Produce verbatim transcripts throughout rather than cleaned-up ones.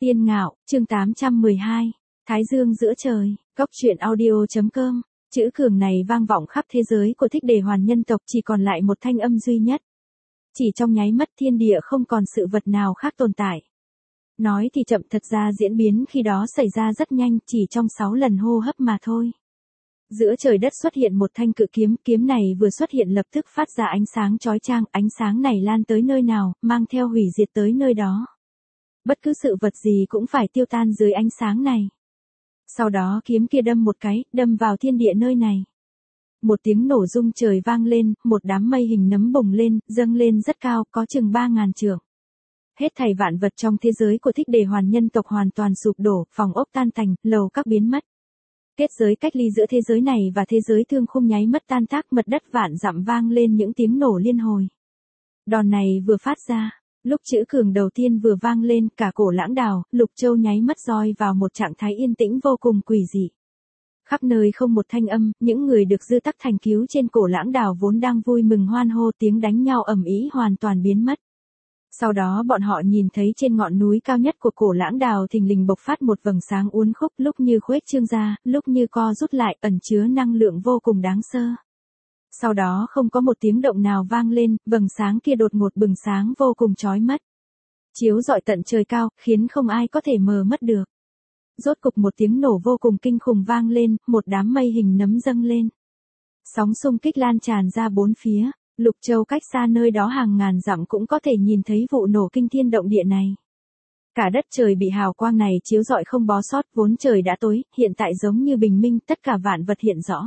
Tiên Ngạo, chương tám trăm mười hai. Thái Dương giữa trời, Cốc truyện audio.com. Chữ cường này vang vọng khắp thế giới của Thích Đề Hoàn nhân tộc, chỉ còn lại một thanh âm duy nhất. Chỉ trong nháy mắt thiên địa không còn sự vật nào khác tồn tại. Nói thì chậm, thật ra diễn biến khi đó xảy ra rất nhanh, chỉ trong sáu lần hô hấp mà thôi. Giữa trời đất xuất hiện một thanh cự kiếm, kiếm này vừa xuất hiện lập tức phát ra ánh sáng chói chang, ánh sáng này lan tới nơi nào, mang theo hủy diệt tới nơi đó. Bất cứ sự vật gì cũng phải tiêu tan dưới ánh sáng này. Sau đó kiếm kia đâm một cái, đâm vào thiên địa nơi này. Một tiếng nổ rung trời vang lên, một đám mây hình nấm bùng lên, dâng lên rất cao, có chừng ba ngàn trượng. Hết thảy vạn vật trong thế giới của Thích Đề Hoàn nhân tộc hoàn toàn sụp đổ, phòng ốc tan tành, lầu các biến mất. Kết giới cách ly giữa thế giới này và thế giới thương khung nháy mất tan tác, mật đất vạn dặm vang lên những tiếng nổ liên hồi. Đòn này vừa phát ra, lúc chữ cường đầu tiên vừa vang lên, cả Cổ Lãng Đào, Lục Châu nháy mắt rơi vào một trạng thái yên tĩnh vô cùng quỷ dị. Khắp nơi không một thanh âm, những người được Dư Tắc Thành cứu trên Cổ Lãng Đào vốn đang vui mừng hoan hô, tiếng đánh nhau ầm ĩ hoàn toàn biến mất. Sau đó bọn họ nhìn thấy trên ngọn núi cao nhất của Cổ Lãng Đào thình lình bộc phát một vầng sáng uốn khúc, lúc như khuếch trương ra, lúc như co rút lại, ẩn chứa năng lượng vô cùng đáng sợ. Sau đó không có một tiếng động nào vang lên, vầng sáng kia đột ngột bừng sáng vô cùng chói mắt. Chiếu rọi tận trời cao, khiến không ai có thể mờ mất được. Rốt cục một tiếng nổ vô cùng kinh khủng vang lên, một đám mây hình nấm dâng lên. Sóng xung kích lan tràn ra bốn phía, Lục Châu cách xa nơi đó hàng ngàn dặm cũng có thể nhìn thấy vụ nổ kinh thiên động địa này. Cả đất trời bị hào quang này chiếu rọi không bó sót, vốn trời đã tối, hiện tại giống như bình minh, tất cả vạn vật hiện rõ.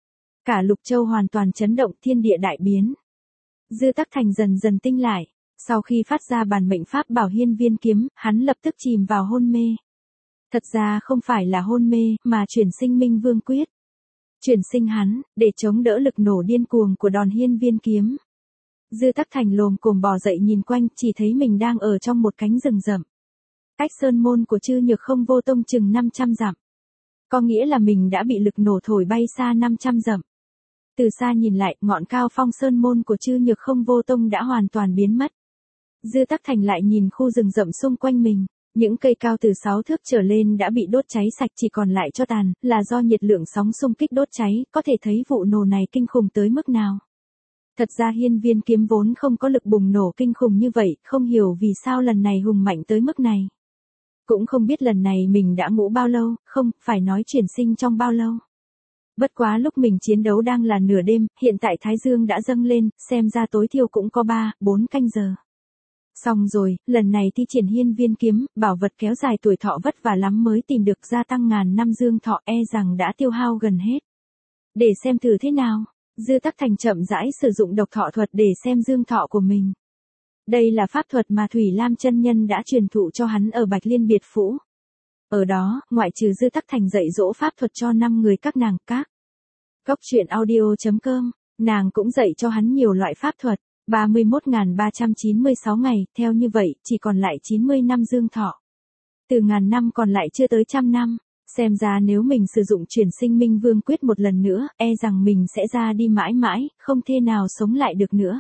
Cả Lục Châu hoàn toàn chấn động, thiên địa đại biến. Dư Tắc Thành dần dần tinh lại, sau khi phát ra bản mệnh pháp bảo Hiên Viên kiếm, hắn lập tức chìm vào hôn mê. Thật ra không phải là hôn mê, mà chuyển sinh Minh Vương quyết. Chuyển sinh hắn, để chống đỡ lực nổ điên cuồng của đòn Hiên Viên kiếm. Dư Tắc Thành lồm cồm bò dậy nhìn quanh, chỉ thấy mình đang ở trong một cánh rừng rậm. Cách sơn môn của Chư Nhược Không Vô Tông chừng năm trăm dặm. Có nghĩa là mình đã bị lực nổ thổi bay xa năm trăm dặm. Từ xa nhìn lại, ngọn cao phong sơn môn của Chư Nhược Không Vô Tông đã hoàn toàn biến mất. Dư Tắc Thành lại nhìn khu rừng rậm xung quanh mình. Những cây cao từ sáu thước trở lên đã bị đốt cháy sạch, chỉ còn lại tro tàn, là do nhiệt lượng sóng xung kích đốt cháy, có thể thấy vụ nổ này kinh khủng tới mức nào. Thật ra Hiên Viên kiếm vốn không có lực bùng nổ kinh khủng như vậy, không hiểu vì sao lần này hùng mạnh tới mức này. Cũng không biết lần này mình đã ngủ bao lâu, không, phải nói chuyển sinh trong bao lâu. Bất quá lúc mình chiến đấu đang là nửa đêm, hiện tại Thái Dương đã dâng lên, xem ra tối thiểu cũng có ba, bốn canh giờ. Xong rồi, lần này thi triển Hiên Viên kiếm, bảo vật kéo dài tuổi thọ vất vả lắm mới tìm được, gia tăng ngàn năm dương thọ, e rằng đã tiêu hao gần hết. Để xem thử thế nào, Dư Tắc Thành chậm rãi sử dụng độc thọ thuật để xem dương thọ của mình. Đây là pháp thuật mà Thủy Lam chân nhân đã truyền thụ cho hắn ở Bạch Liên Biệt Phủ. Ở đó, ngoại trừ Dư Tắc Thành dạy dỗ pháp thuật cho năm người các nàng các. Cốc truyện audio.com, nàng cũng dạy cho hắn nhiều loại pháp thuật. ba mươi mốt nghìn ba trăm chín mươi sáu ngày, theo như vậy, chỉ còn lại chín mươi năm dương thọ. Từ ngàn năm còn lại chưa tới trăm năm, xem ra nếu mình sử dụng chuyển sinh Minh Vương quyết một lần nữa, e rằng mình sẽ ra đi mãi mãi, không thể nào sống lại được nữa.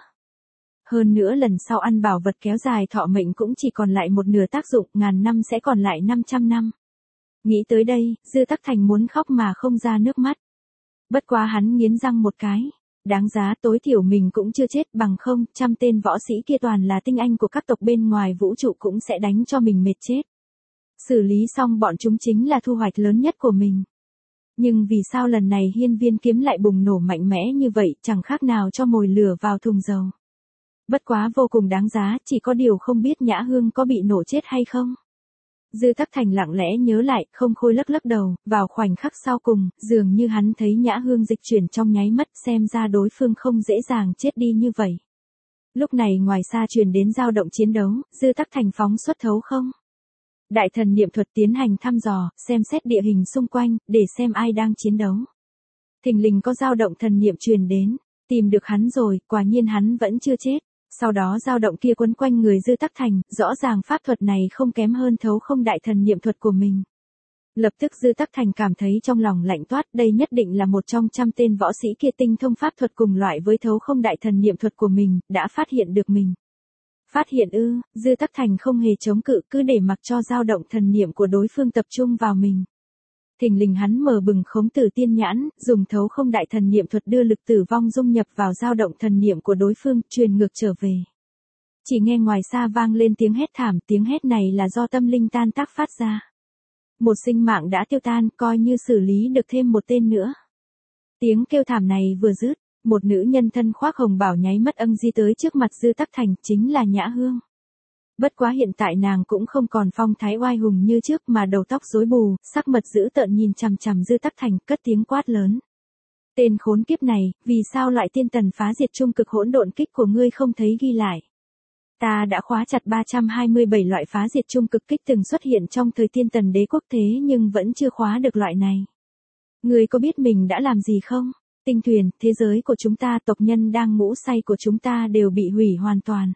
Hơn nữa lần sau ăn bảo vật kéo dài thọ mệnh cũng chỉ còn lại một nửa tác dụng, ngàn năm sẽ còn lại năm trăm năm. Nghĩ tới đây, Dư Tắc Thành muốn khóc mà không ra nước mắt. Bất quá hắn nghiến răng một cái. Đáng giá, tối thiểu mình cũng chưa chết, bằng không, trăm tên võ sĩ kia toàn là tinh anh của các tộc bên ngoài vũ trụ cũng sẽ đánh cho mình mệt chết. Xử lý xong bọn chúng chính là thu hoạch lớn nhất của mình. Nhưng vì sao lần này Hiên Viên kiếm lại bùng nổ mạnh mẽ như vậy, chẳng khác nào cho mồi lửa vào thùng dầu. Bất quá vô cùng đáng giá, chỉ có điều không biết Nhã Hương có bị nổ chết hay không. Dư Tắc Thành lặng lẽ nhớ lại, không khôi lắc lắc đầu, vào khoảnh khắc sau cùng, dường như hắn thấy Nhã Hương dịch chuyển trong nháy mắt, xem ra đối phương không dễ dàng chết đi như vậy. Lúc này ngoài xa truyền đến dao động chiến đấu, Dư Tắc Thành phóng xuất thấu không. Đại thần niệm thuật tiến hành thăm dò, xem xét địa hình xung quanh, để xem ai đang chiến đấu. Thình lình có dao động thần niệm truyền đến, tìm được hắn rồi, quả nhiên hắn vẫn chưa chết. Sau đó dao động kia quấn quanh người Dư Tắc Thành, rõ ràng pháp thuật này không kém hơn thấu không đại thần niệm thuật của mình. Lập tức Dư Tắc Thành cảm thấy trong lòng lạnh toát, đây nhất định là một trong trăm tên võ sĩ kia tinh thông pháp thuật cùng loại với thấu không đại thần niệm thuật của mình, đã phát hiện được mình. Phát hiện ư? Dư Tắc Thành không hề chống cự, cứ để mặc cho dao động thần niệm của đối phương tập trung vào mình. Thình lình hắn mở bừng khống tử tiên nhãn, dùng thấu không đại thần niệm thuật đưa lực tử vong dung nhập vào dao động thần niệm của đối phương, truyền ngược trở về. Chỉ nghe ngoài xa vang lên tiếng hét thảm, tiếng hét này là do tâm linh tan tác phát ra. Một sinh mạng đã tiêu tan, coi như xử lý được thêm một tên nữa. Tiếng kêu thảm này vừa dứt, một nữ nhân thân khoác hồng bào nháy mắt âm di tới trước mặt Dư Tắc Thành, chính là Nhã Hương. Bất quá hiện tại nàng cũng không còn phong thái oai hùng như trước mà đầu tóc rối bù, sắc mặt dữ tợn nhìn chằm chằm Dư Tắc Thành, cất tiếng quát lớn. Tên khốn kiếp này, vì sao loại tiên tần phá diệt trung cực hỗn độn kích của ngươi không thấy ghi lại? Ta đã khóa chặt ba trăm hai mươi bảy loại phá diệt trung cực kích từng xuất hiện trong thời tiên tần đế quốc thế nhưng vẫn chưa khóa được loại này. Ngươi có biết mình đã làm gì không? Tinh thuyền, thế giới của chúng ta, tộc nhân đang ngủ say của chúng ta đều bị hủy hoàn toàn.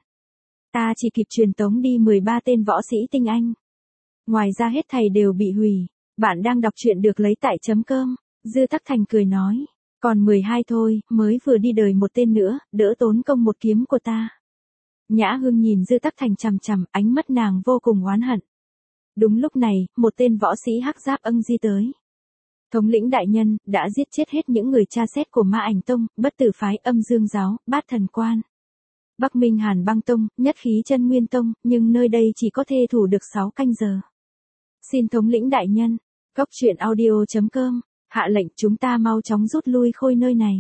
Ta chỉ kịp truyền tống đi mười ba tên võ sĩ tinh anh. Ngoài ra hết thầy đều bị hủy. Bạn đang đọc truyện được lấy tại chấm cơm. Dư Tắc Thành cười nói. Còn mười hai thôi, mới vừa đi đời một tên nữa, đỡ tốn công một kiếm của ta. Nhã Hương nhìn Dư Tắc Thành chằm chằm, ánh mắt nàng vô cùng oán hận. Đúng lúc này, một tên võ sĩ hắc giáp ưng di tới. Thống lĩnh đại nhân, đã giết chết hết những người tra xét của Ma Ảnh Tông, Bất Tử Phái, Âm Dương Giáo, Bát Thần Quan. Bắc Minh Hàn Băng Tông, Nhất Khí Chân Nguyên Tông, nhưng nơi đây chỉ có thể thủ được sáu canh giờ. Xin thống lĩnh đại nhân, Cốc Truyện Audio chấm com, hạ lệnh chúng ta mau chóng rút lui khôi nơi này.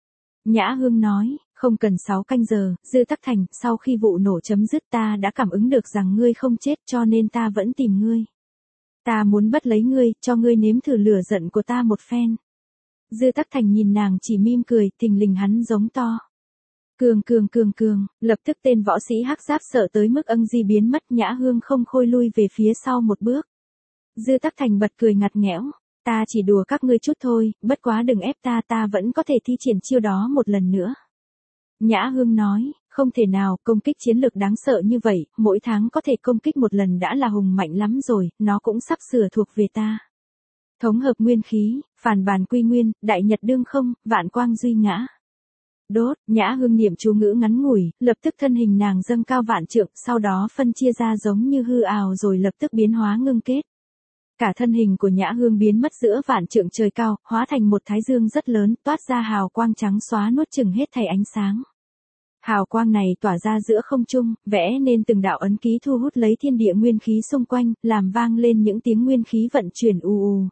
Nhã Hương nói, không cần sáu canh giờ, Dư Tắc Thành, sau khi vụ nổ chấm dứt ta đã cảm ứng được rằng ngươi không chết cho nên ta vẫn tìm ngươi. Ta muốn bắt lấy ngươi, cho ngươi nếm thử lửa giận của ta một phen. Dư Tắc Thành nhìn nàng chỉ mỉm cười, thình lình hắn giống to. Cường cường cường cường, lập tức tên võ sĩ hắc giáp sợ tới mức ưng di biến mất, Nhã Hương không khôi lui về phía sau một bước. Dư Tắc Thành bật cười ngặt nghẽo, ta chỉ đùa các ngươi chút thôi, bất quá đừng ép ta, ta vẫn có thể thi triển chiêu đó một lần nữa. Nhã Hương nói, không thể nào, công kích chiến lược đáng sợ như vậy, mỗi tháng có thể công kích một lần đã là hùng mạnh lắm rồi, nó cũng sắp sửa thuộc về ta. Thống hợp nguyên khí, phản bản quy nguyên, đại nhật đương không, vạn quang duy ngã. Đốt, Nhã Hương niệm chú ngữ ngắn ngủi, lập tức thân hình nàng dâng cao vạn trượng, sau đó phân chia ra giống như hư ảo rồi lập tức biến hóa ngưng kết. Cả thân hình của Nhã Hương biến mất giữa vạn trượng trời cao, hóa thành một thái dương rất lớn, toát ra hào quang trắng xóa nuốt chửng hết thảy ánh sáng. Hào quang này tỏa ra giữa không trung, vẽ nên từng đạo ấn ký thu hút lấy thiên địa nguyên khí xung quanh, làm vang lên những tiếng nguyên khí vận chuyển ù ù.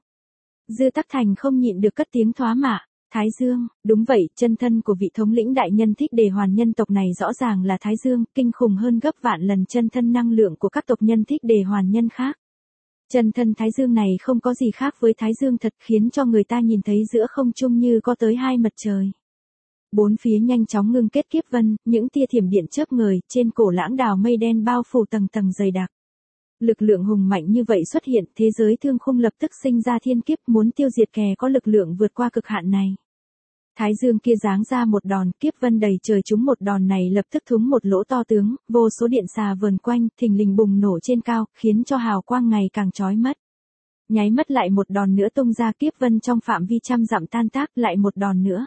Dư Tắc Thành không nhịn được cất tiếng thoá mạ. Thái Dương, đúng vậy, chân thân của vị thống lĩnh đại nhân Thích Đề Hoàn nhân tộc này rõ ràng là Thái Dương, kinh khủng hơn gấp vạn lần chân thân năng lượng của các tộc nhân Thích Đề Hoàn nhân khác. Chân thân Thái Dương này không có gì khác với Thái Dương thật, khiến cho người ta nhìn thấy giữa không trung như có tới hai mặt trời. Bốn phía nhanh chóng ngưng kết kiếp vân, những tia thiểm điện chớp ngời, trên cổ lãng đào mây đen bao phủ tầng tầng dày đặc. Lực lượng hùng mạnh như vậy xuất hiện, thế giới thương khung lập tức sinh ra thiên kiếp, muốn tiêu diệt kẻ có lực lượng vượt qua cực hạn này. Thái Dương kia giáng ra một đòn, kiếp vân đầy trời trúng một đòn này lập tức thúng một lỗ to tướng, vô số điện xà vờn quanh, thình lình bùng nổ trên cao, khiến cho hào quang ngày càng chói mắt. Nháy mắt lại một đòn nữa tung ra, kiếp vân trong phạm vi trăm dặm tan tác, lại một đòn nữa.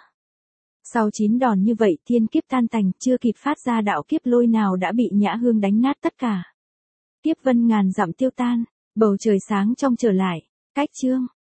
Sau chín đòn như vậy, thiên kiếp tan tành, chưa kịp phát ra đạo kiếp lôi nào đã bị Nhã Hương đánh nát tất cả. Kiếp vân ngàn dặm tiêu tan, bầu trời sáng trong trở lại. Cách chương